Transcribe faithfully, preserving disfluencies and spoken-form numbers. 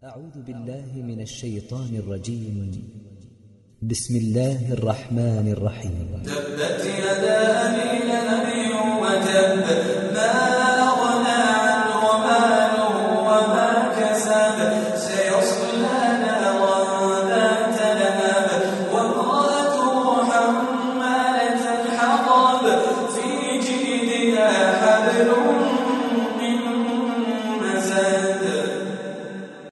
أعوذ بالله من الشيطان الرجيم. بسم الله الرحمن الرحيم. تبت يدا أبي لهب وتب ما أغنى عنه ماله وما كسب سيصلى